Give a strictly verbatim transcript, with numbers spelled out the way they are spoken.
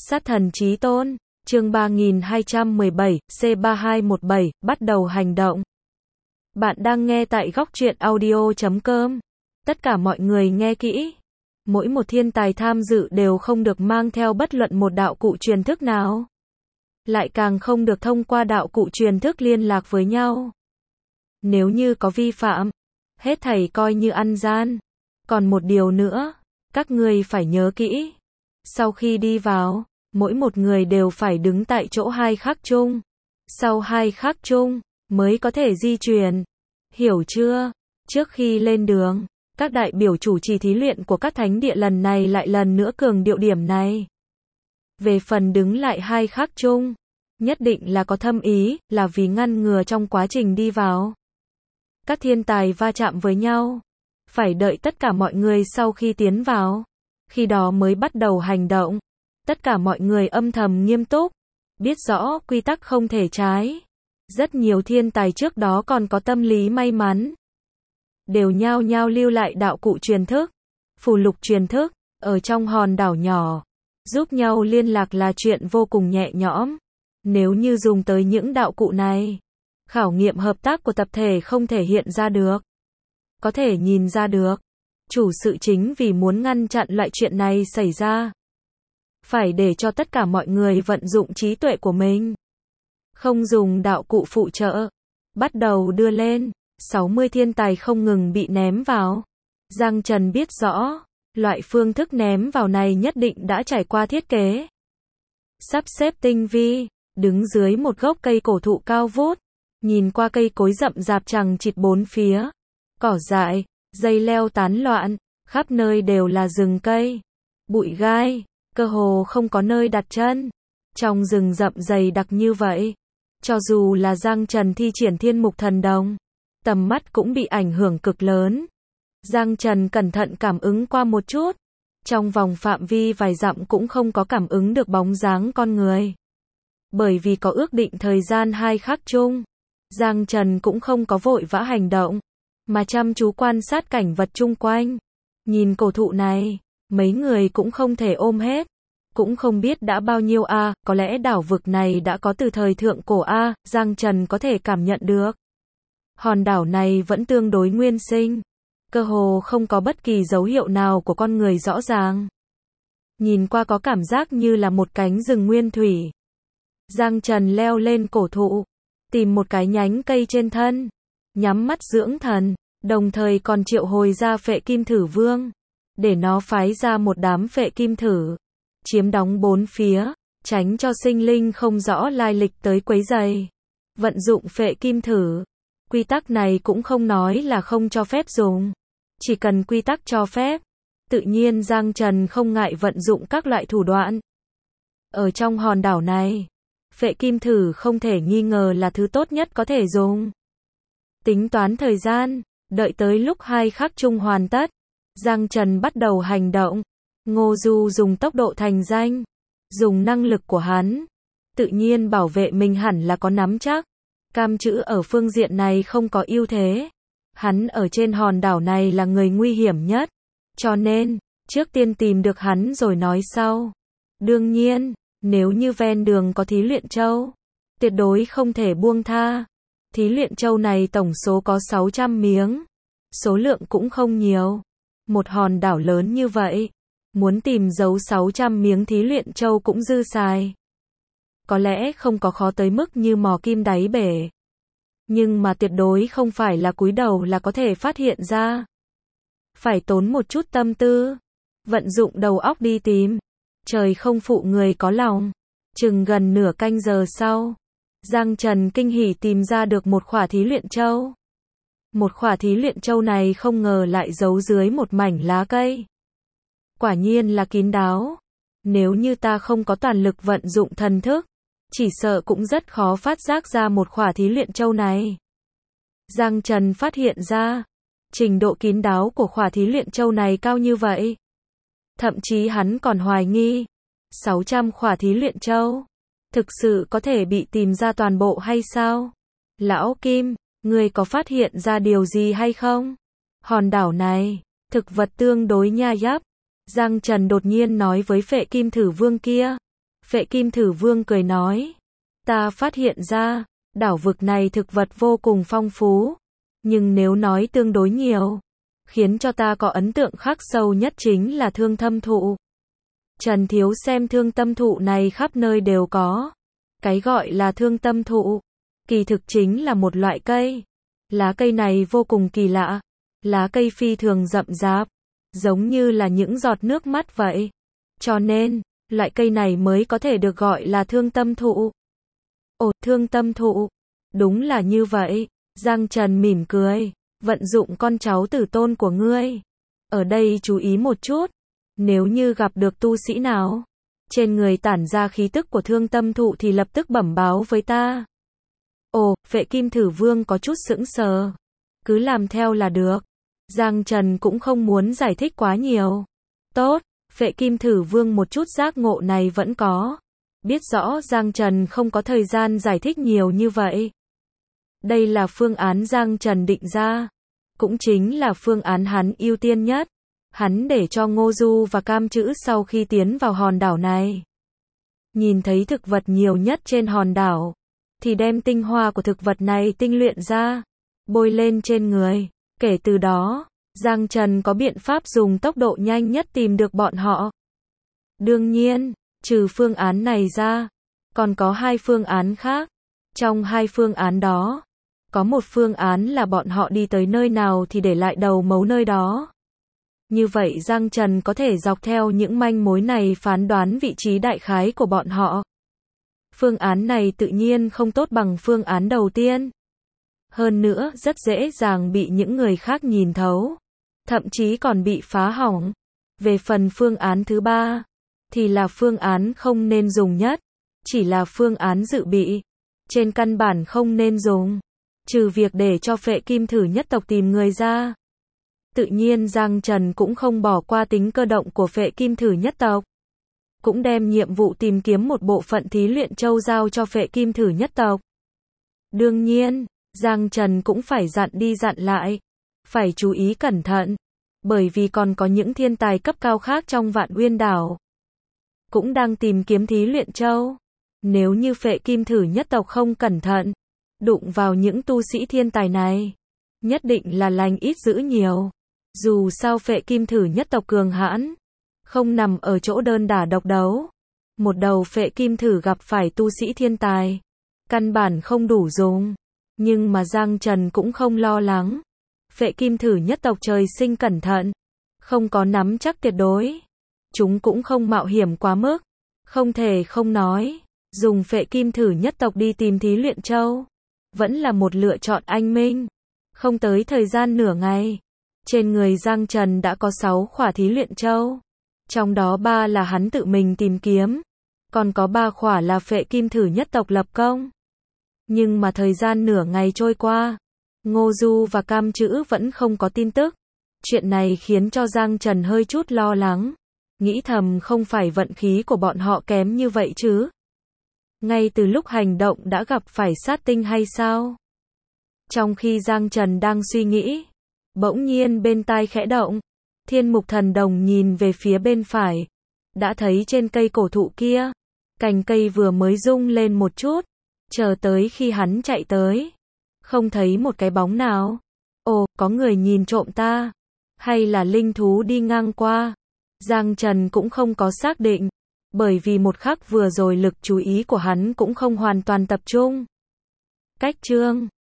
Sát thần chí tôn, chương ba nghìn hai trăm mười bảy, C ba hai một bảy, bắt đầu hành động. Bạn đang nghe tại góc truyện audio chấm com. Tất cả mọi người nghe kỹ. Mỗi một thiên tài tham dự đều không được mang theo bất luận một đạo cụ truyền thức nào. Lại càng không được thông qua đạo cụ truyền thức liên lạc với nhau. Nếu như có vi phạm, hết thảy coi như ăn gian. Còn một điều nữa, các ngươi phải nhớ kỹ. Sau khi đi vào, mỗi một người đều phải đứng tại chỗ hai khắc chung. Sau hai khắc chung, mới có thể di chuyển. Hiểu chưa? Trước khi lên đường, các đại biểu chủ trì thí luyện của các thánh địa lần này lại lần nữa cường điệu điểm này. Về phần đứng lại hai khắc chung, nhất định là có thâm ý, là vì ngăn ngừa trong quá trình đi vào. Các thiên tài va chạm với nhau. Phải đợi tất cả mọi người sau khi tiến vào. Khi đó mới bắt đầu hành động. Tất cả mọi người âm thầm nghiêm túc. Biết rõ quy tắc không thể trái. Rất nhiều thiên tài trước đó còn có tâm lý may mắn. Đều nhao nhao lưu lại đạo cụ truyền thức. Phù lục truyền thức. Ở trong hòn đảo nhỏ. Giúp nhau liên lạc là chuyện vô cùng nhẹ nhõm. Nếu như dùng tới những đạo cụ này. Khảo nghiệm hợp tác của tập thể không thể hiện ra được. Có thể nhìn ra được. Chủ sự chính vì muốn ngăn chặn loại chuyện này xảy ra. Phải để cho tất cả mọi người vận dụng trí tuệ của mình. Không dùng đạo cụ phụ trợ. Bắt đầu đưa lên. sáu mươi thiên tài không ngừng bị ném vào. Giang Trần biết rõ. Loại phương thức ném vào này nhất định đã trải qua thiết kế. Sắp xếp tinh vi. Đứng dưới một gốc cây cổ thụ cao vút. Nhìn qua cây cối rậm rạp chằng chịt bốn phía. Cỏ dại, dây leo tán loạn, khắp nơi đều là rừng cây, bụi gai, cơ hồ không có nơi đặt chân. Trong rừng rậm dày đặc như vậy, cho dù là Giang Trần thi triển thiên mục thần đồng, tầm mắt cũng bị ảnh hưởng cực lớn. Giang Trần cẩn thận cảm ứng qua một chút, trong vòng phạm vi vài dặm cũng không có cảm ứng được bóng dáng con người. Bởi vì có ước định thời gian hai khắc chung, Giang Trần cũng không có vội vã hành động. Mà chăm chú quan sát cảnh vật chung quanh. Nhìn cổ thụ này, mấy người cũng không thể ôm hết. Cũng không biết đã bao nhiêu a, à, có lẽ đảo vực này đã có từ thời thượng cổ a, à, Giang Trần có thể cảm nhận được. Hòn đảo này vẫn tương đối nguyên sinh. Cơ hồ không có bất kỳ dấu hiệu nào của con người rõ ràng. Nhìn qua có cảm giác như là một cánh rừng nguyên thủy. Giang Trần leo lên cổ thụ. Tìm một cái nhánh cây trên thân. Nhắm mắt dưỡng thần, đồng thời còn triệu hồi ra phệ kim thử vương, để nó phái ra một đám phệ kim thử, chiếm đóng bốn phía, tránh cho sinh linh không rõ lai lịch tới quấy rầy. Vận dụng phệ kim thử, quy tắc này cũng không nói là không cho phép dùng, chỉ cần quy tắc cho phép, tự nhiên Giang Trần không ngại vận dụng các loại thủ đoạn. Ở trong hòn đảo này, phệ kim thử không thể nghi ngờ là thứ tốt nhất có thể dùng. Tính toán thời gian, đợi tới lúc hai khắc chung hoàn tất, Giang Trần bắt đầu hành động. Ngô Du dùng tốc độ thành danh, dùng năng lực của hắn, tự nhiên bảo vệ mình hẳn là có nắm chắc. Cam chữ ở phương diện này không có ưu thế. Hắn ở trên hòn đảo này là người nguy hiểm nhất, cho nên, trước tiên tìm được hắn rồi nói sau. Đương nhiên, nếu như ven đường có thí luyện châu, tuyệt đối không thể buông tha. Thí luyện châu này tổng số có sáu trăm miếng. Số lượng cũng không nhiều. Một hòn đảo lớn như vậy. Muốn tìm giấu sáu trăm miếng thí luyện châu cũng dư xài. Có lẽ không có khó tới mức như mò kim đáy bể. Nhưng mà tuyệt đối không phải là cúi đầu là có thể phát hiện ra. Phải tốn một chút tâm tư. Vận dụng đầu óc đi tìm. Trời không phụ người có lòng. Chừng gần nửa canh giờ sau. Giang Trần kinh hỉ tìm ra được một khỏa thí luyện châu. Một khỏa thí luyện châu này không ngờ lại giấu dưới một mảnh lá cây. Quả nhiên là kín đáo. Nếu như ta không có toàn lực vận dụng thần thức, chỉ sợ cũng rất khó phát giác ra một khỏa thí luyện châu này. Giang Trần phát hiện ra, trình độ kín đáo của khỏa thí luyện châu này cao như vậy. Thậm chí hắn còn hoài nghi, sáu trăm khỏa thí luyện châu. Thực sự có thể bị tìm ra toàn bộ hay sao? Lão Kim, ngươi có phát hiện ra điều gì hay không? Hòn đảo này, thực vật tương đối nha dắp. Giang Trần đột nhiên nói với phệ kim thử vương kia. Phệ Kim Thử Vương cười nói. Ta phát hiện ra, đảo vực này thực vật vô cùng phong phú. Nhưng nếu nói tương đối nhiều, khiến cho ta có ấn tượng khắc sâu nhất chính là thương thâm thụ. Trần Thiếu xem thương tâm thụ này khắp nơi đều có. Cái gọi là thương tâm thụ, kỳ thực chính là một loại cây. Lá cây này vô cùng kỳ lạ. Lá cây phi thường rậm rạp, giống như là những giọt nước mắt vậy. Cho nên, loại cây này mới có thể được gọi là thương tâm thụ. Ồ, thương tâm thụ. Đúng là như vậy. Giang Trần mỉm cười. Vận dụng con cháu tử tôn của ngươi. Ở đây chú ý một chút. Nếu như gặp được tu sĩ nào, trên người tản ra khí tức của thương tâm thụ thì lập tức bẩm báo với ta. Ồ, Phệ Kim Thử Vương có chút sững sờ. Cứ làm theo là được. Giang Trần cũng không muốn giải thích quá nhiều. Tốt, Phệ Kim Thử Vương một chút giác ngộ này vẫn có. Biết rõ Giang Trần không có thời gian giải thích nhiều như vậy. Đây là phương án Giang Trần định ra. Cũng chính là phương án hắn ưu tiên nhất. Hắn để cho Ngô Du và Cam Chữ sau khi tiến vào hòn đảo này. Nhìn thấy thực vật nhiều nhất trên hòn đảo. Thì đem tinh hoa của thực vật này tinh luyện ra. Bôi lên trên người. Kể từ đó, Giang Trần có biện pháp dùng tốc độ nhanh nhất tìm được bọn họ. Đương nhiên, trừ phương án này ra, còn có hai phương án khác. Trong hai phương án đó, có một phương án là bọn họ đi tới nơi nào thì để lại đầu mấu nơi đó. Như vậy Giang Trần có thể dọc theo những manh mối này phán đoán vị trí đại khái của bọn họ. Phương án này tự nhiên không tốt bằng phương án đầu tiên. Hơn nữa rất dễ dàng bị những người khác nhìn thấu. Thậm chí còn bị phá hỏng. Về phần phương án thứ ba, thì là phương án không nên dùng nhất. Chỉ là phương án dự bị. Trên căn bản không nên dùng. Trừ việc để cho Phệ Kim Thử nhất tộc tìm người ra. Tự nhiên Giang Trần cũng không bỏ qua tính cơ động của Phệ Kim Thử nhất tộc. Cũng đem nhiệm vụ tìm kiếm một bộ phận thí luyện châu giao cho Phệ Kim Thử nhất tộc. Đương nhiên, Giang Trần cũng phải dặn đi dặn lại. Phải chú ý cẩn thận. Bởi vì còn có những thiên tài cấp cao khác trong Vạn Uyên đảo. Cũng đang tìm kiếm thí luyện châu. Nếu như Phệ Kim Thử nhất tộc không cẩn thận, đụng vào những tu sĩ thiên tài này, nhất định là lành ít dữ nhiều. Dù sao Phệ Kim Thử nhất tộc cường hãn, không nằm ở chỗ đơn đả độc đấu. Một đầu Phệ Kim Thử gặp phải tu sĩ thiên tài, căn bản không đủ dùng. Nhưng mà Giang Trần cũng không lo lắng. Phệ Kim Thử nhất tộc trời sinh cẩn thận, không có nắm chắc tuyệt đối. Chúng cũng không mạo hiểm quá mức. Không thể không nói, dùng Phệ Kim Thử nhất tộc đi tìm thí luyện châu, vẫn là một lựa chọn anh minh. Không tới thời gian nửa ngày, trên người Giang Trần đã có sáu khỏa thí luyện châu. Trong đó ba là hắn tự mình tìm kiếm. Còn có ba khỏa là Phệ Kim Thử nhất tộc lập công. Nhưng mà thời gian nửa ngày trôi qua, Ngô Du và Cam Chữ vẫn không có tin tức. Chuyện này khiến cho Giang Trần hơi chút lo lắng. Nghĩ thầm không phải vận khí của bọn họ kém như vậy chứ. Ngay từ lúc hành động đã gặp phải sát tinh hay sao? Trong khi Giang Trần đang suy nghĩ, bỗng nhiên bên tai khẽ động. Thiên Mục Thần Đồng nhìn về phía bên phải. Đã thấy trên cây cổ thụ kia, cành cây vừa mới rung lên một chút. Chờ tới khi hắn chạy tới, không thấy một cái bóng nào. Ồ, có người nhìn trộm ta. Hay là linh thú đi ngang qua. Giang Trần cũng không có xác định. Bởi vì một khắc vừa rồi lực chú ý của hắn cũng không hoàn toàn tập trung. Cách chương